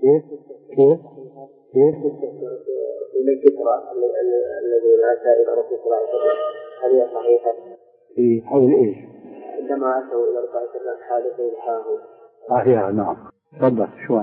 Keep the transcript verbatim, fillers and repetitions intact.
كيف كيف كيف الكسرى الذي لا سائل رسول الله صلى الله عليه وسلم هل هي صحيحة؟ إيه حول إيش؟ عندما أتوا إلى رسول الله حادث إلحاه. صحيح نعم. تفضل شو